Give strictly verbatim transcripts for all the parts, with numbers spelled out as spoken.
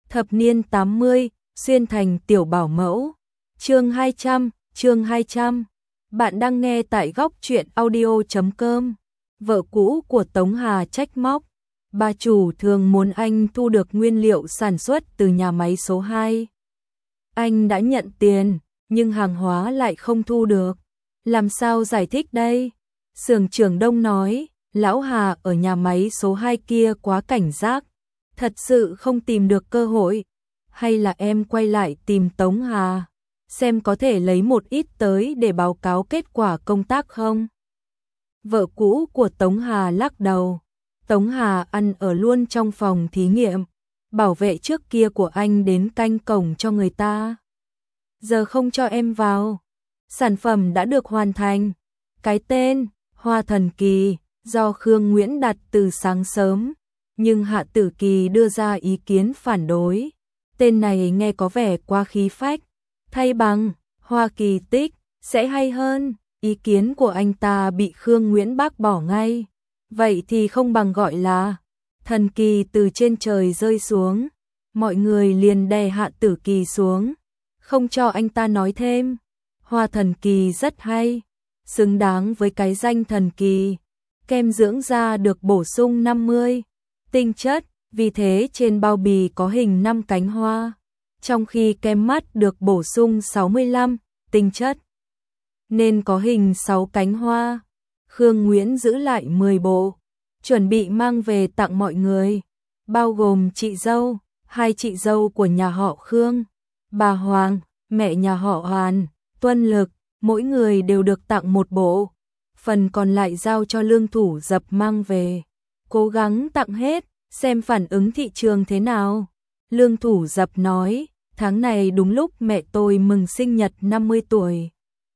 Thập niên tám mươi, xuyên thành tiểu bảo mẫu. Chương hai trăm, chương hai trăm. Bạn đang nghe tại góc truyện audio chấm com. Vợ cũ của Tống Hà trách móc. Bà chủ thường muốn anh thu được nguyên liệu sản xuất từ nhà máy số hai. Anh đã nhận tiền, nhưng hàng hóa lại không thu được. Làm sao giải thích đây? Xưởng trưởng Đông nói, lão Hà ở nhà máy số hai kia quá cảnh giác, thật sự không tìm được cơ hội. Hay là em quay lại tìm Tống Hà, xem có thể lấy một ít tới để báo cáo kết quả công tác không? Vợ cũ của Tống Hà lắc đầu. Tống Hà ăn ở luôn trong phòng thí nghiệm, bảo vệ trước kia của anh đến canh cổng cho người ta. Giờ không cho em vào. Sản phẩm đã được hoàn thành. Cái tên, Hoa Thần Kỳ, do Khương Nguyễn đặt từ sáng sớm, nhưng Hạ Tử Kỳ đưa ra ý kiến phản đối. Tên này nghe có vẻ quá khí phách, thay bằng Hoa Kỳ Tích sẽ hay hơn. Ý kiến của anh ta bị Khương Nguyễn bác bỏ ngay. Vậy thì không bằng gọi là Thần Kỳ từ trên trời rơi xuống. Mọi người liền đè Hạ Tử Kỳ xuống, không cho anh ta nói thêm. Hoa Thần Kỳ rất hay, xứng đáng với cái danh Thần Kỳ. Kem dưỡng da được bổ sung năm mươi tinh chất, vì thế trên bao bì có hình năm cánh hoa, trong khi kem mắt được bổ sung sáu mươi lăm tinh chất, nên có hình sáu cánh hoa. Khương Nguyễn giữ lại mười bộ, chuẩn bị mang về tặng mọi người, bao gồm chị dâu, hai chị dâu của nhà họ Khương, bà Hoàng, mẹ nhà họ Hoàn, Tuân Lực, mỗi người đều được tặng một bộ. Phần còn lại giao cho Lương Thủ Dập mang về, cố gắng tặng hết, xem phản ứng thị trường thế nào. Lương Thủ Dập nói, tháng này đúng lúc mẹ tôi mừng sinh nhật năm mươi tuổi.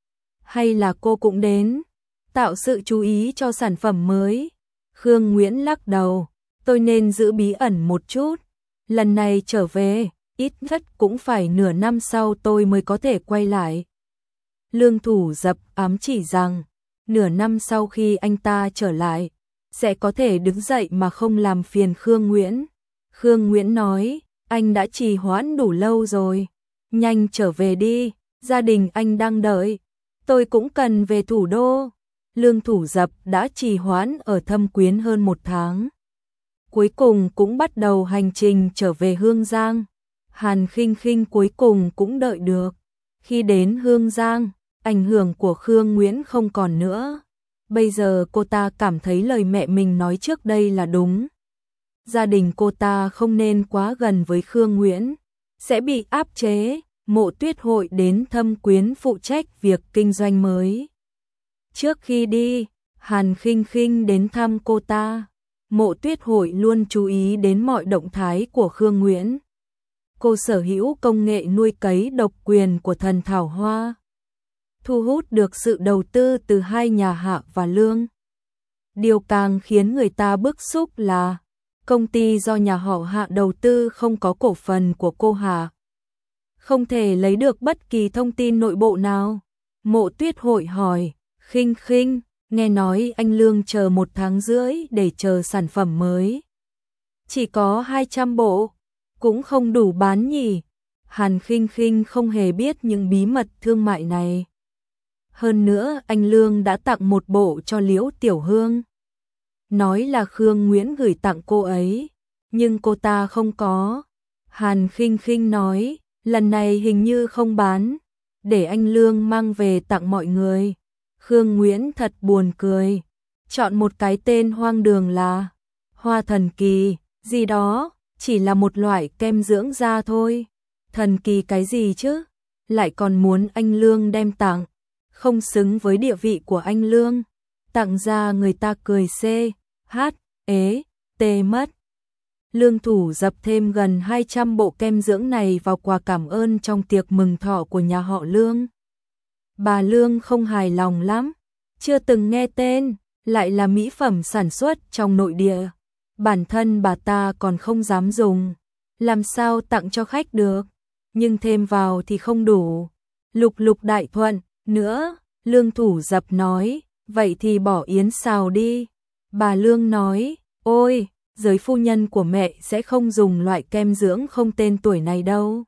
Hay là cô cũng đến, tạo sự chú ý cho sản phẩm mới? Khương Nguyễn lắc đầu, tôi nên giữ bí ẩn một chút. Lần này trở về, ít nhất cũng phải nửa năm sau tôi mới có thể quay lại. Lương Thủ Dập ám chỉ rằng, nửa năm sau khi anh ta trở lại, sẽ có thể đứng dậy mà không làm phiền Khương Nguyễn. Khương Nguyễn nói, anh đã trì hoãn đủ lâu rồi, nhanh trở về đi, gia đình anh đang đợi. Tôi cũng cần về thủ đô. Lương Thủ Dập đã trì hoãn ở Thâm Quyến hơn một tháng, cuối cùng cũng bắt đầu hành trình trở về Hương Giang. Hàn Khinh Khinh cuối cùng cũng đợi được. Khi đến Hương Giang, ảnh hưởng của Khương Nguyễn không còn nữa. Bây giờ cô ta cảm thấy lời mẹ mình nói trước đây là đúng. Gia đình cô ta không nên quá gần với Khương Nguyễn, sẽ bị áp chế. Mộ Tuyết Hội đến Thâm Quyến phụ trách việc kinh doanh mới. Trước khi đi, Hàn Khinh Khinh đến thăm cô ta. Mộ Tuyết Hội luôn chú ý đến mọi động thái của Khương Nguyễn. Cô sở hữu công nghệ nuôi cấy độc quyền của thần thảo hoa, thu hút được sự đầu tư từ hai nhà Hạ và Lương. Điều càng khiến người ta bức xúc là công ty do nhà họ Hạ đầu tư không có cổ phần của cô Hạ, không thể lấy được bất kỳ thông tin nội bộ nào. Mộ Tuyết Hội hỏi, Khinh Khinh, nghe nói anh Lương chờ một tháng rưỡi để chờ sản phẩm mới. Chỉ có hai trăm bộ, cũng không đủ bán nhỉ? Hàn Khinh Khinh không hề biết những bí mật thương mại này. Hơn nữa anh Lương đã tặng một bộ cho Liễu Tiểu Hương, nói là Khương Nguyễn gửi tặng cô ấy, nhưng cô ta không có. Hàn Khinh Khinh nói, lần này hình như không bán, để anh Lương mang về tặng mọi người. Khương Nguyễn thật buồn cười, chọn một cái tên hoang đường là Hoa Thần Kỳ, gì đó, chỉ là một loại kem dưỡng da thôi. Thần kỳ cái gì chứ, lại còn muốn anh Lương đem tặng, không xứng với địa vị của anh Lương. Tặng ra người ta cười xê, hát, ế, tê mất. Lương Thủ Dập thêm gần hai trăm bộ kem dưỡng này vào quà cảm ơn trong tiệc mừng thọ của nhà họ Lương. Bà Lương không hài lòng lắm, chưa từng nghe tên, lại là mỹ phẩm sản xuất trong nội địa. Bản thân bà ta còn không dám dùng, làm sao tặng cho khách được, nhưng thêm vào thì không đủ. Lục Lục Đại Thuận nữa, Lương Thủ Dập nói, vậy thì bỏ yến xào đi. Bà Lương nói, ôi, giới phu nhân của mẹ sẽ không dùng loại kem dưỡng không tên tuổi này đâu.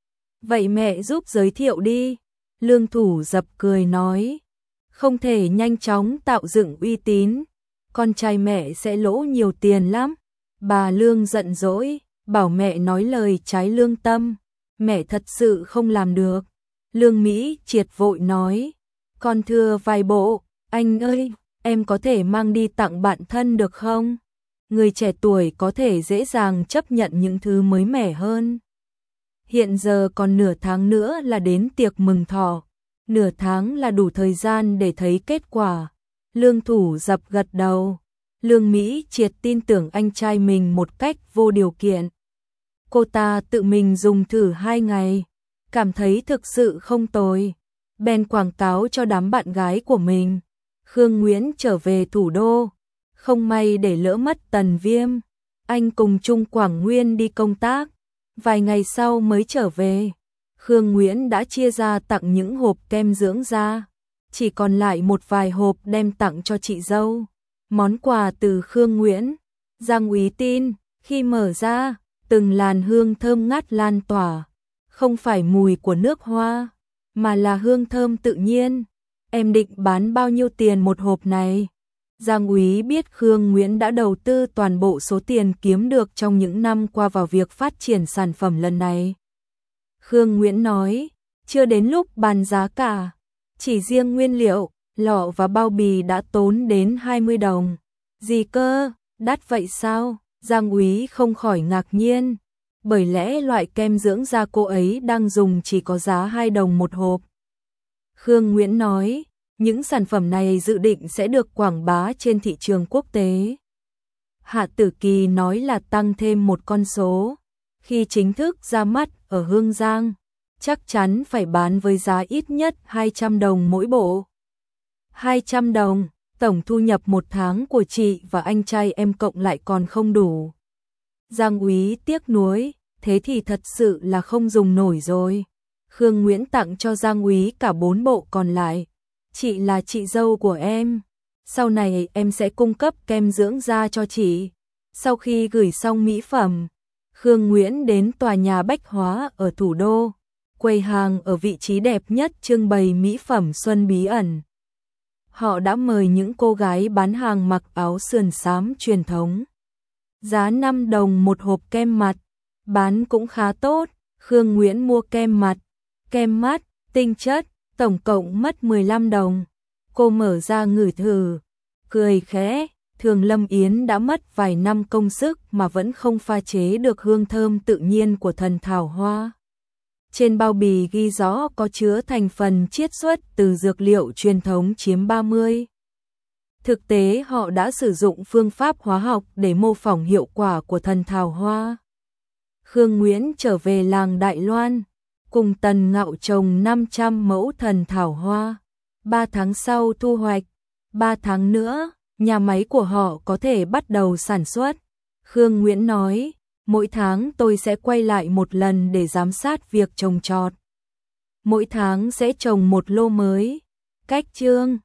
Vậy mẹ giúp giới thiệu đi. Lương Thủ Dập cười nói. Không thể nhanh chóng tạo dựng uy tín, con trai mẹ sẽ lỗ nhiều tiền lắm. Bà Lương giận dỗi, bảo mẹ nói lời trái lương tâm. Mẹ thật sự không làm được. Lương Mỹ Triệt vội nói. Con thưa vài bộ, anh ơi, em có thể mang đi tặng bạn thân được không? Người trẻ tuổi có thể dễ dàng chấp nhận những thứ mới mẻ hơn. Hiện giờ còn nửa tháng nữa là đến tiệc mừng thọ. Nửa tháng là đủ thời gian để thấy kết quả. Lương Thủ Dập gật đầu. Lương Mỹ Triệt tin tưởng anh trai mình một cách vô điều kiện. Cô ta tự mình dùng thử hai ngày, cảm thấy thực sự không tồi. Bèn quảng cáo cho đám bạn gái của mình. Khương Nguyễn trở về thủ đô, không may để lỡ mất Tần Viêm. Anh cùng Trung Quảng Nguyên đi công tác, vài ngày sau mới trở về. Khương Nguyễn đã chia ra tặng những hộp kem dưỡng da, chỉ còn lại một vài hộp đem tặng cho chị dâu. Món quà từ Khương Nguyễn. Giang Úy tin, khi mở ra, từng làn hương thơm ngát lan tỏa, không phải mùi của nước hoa, mà là hương thơm tự nhiên. Em định bán bao nhiêu tiền một hộp này? Giang Úy biết Khương Nguyễn đã đầu tư toàn bộ số tiền kiếm được trong những năm qua vào việc phát triển sản phẩm lần này. Khương Nguyễn nói, chưa đến lúc bàn giá cả, chỉ riêng nguyên liệu, lọ và bao bì đã tốn đến hai mươi đồng. Gì cơ, đắt vậy sao? Giang Úy không khỏi ngạc nhiên, bởi lẽ loại kem dưỡng da cô ấy đang dùng chỉ có giá hai đồng một hộp. Khương Nguyễn nói, những sản phẩm này dự định sẽ được quảng bá trên thị trường quốc tế. Hạ Tử Kỳ nói là tăng thêm một con số. Khi chính thức ra mắt ở Hương Giang, chắc chắn phải bán với giá ít nhất hai trăm đồng mỗi bộ. hai trăm đồng, tổng thu nhập một tháng của chị và anh trai em cộng lại còn không đủ. Giang Úy tiếc nuối, thế thì thật sự là không dùng nổi rồi. Khương Nguyễn tặng cho Giang Úy cả bốn bộ còn lại. Chị là chị dâu của em, sau này em sẽ cung cấp kem dưỡng da cho chị. Sau khi gửi xong mỹ phẩm, Khương Nguyễn đến tòa nhà bách hóa ở thủ đô, quầy hàng ở vị trí đẹp nhất trưng bày mỹ phẩm xuân bí ẩn. Họ đã mời những cô gái bán hàng mặc áo sườn xám truyền thống. Giá năm đồng một hộp kem mặt, bán cũng khá tốt. Khương Nguyễn mua kem mặt, kem mắt, tinh chất, tổng cộng mất mười lăm đồng. Cô mở ra ngửi thử, cười khẽ, Thường Lâm Yến đã mất vài năm công sức mà vẫn không pha chế được hương thơm tự nhiên của thần thảo hoa. Trên bao bì ghi rõ có chứa thành phần chiết xuất từ dược liệu truyền thống chiếm ba mươi. Thực tế họ đã sử dụng phương pháp hóa học để mô phỏng hiệu quả của thần thảo hoa. Khương Nguyễn trở về làng Đại Loan, cùng Tần Ngạo trồng năm trăm mẫu thần thảo hoa. Ba tháng sau thu hoạch, ba tháng nữa, nhà máy của họ có thể bắt đầu sản xuất. Khương Nguyễn nói, mỗi tháng tôi sẽ quay lại một lần để giám sát việc trồng trọt. Mỗi tháng sẽ trồng một lô mới. Cách chương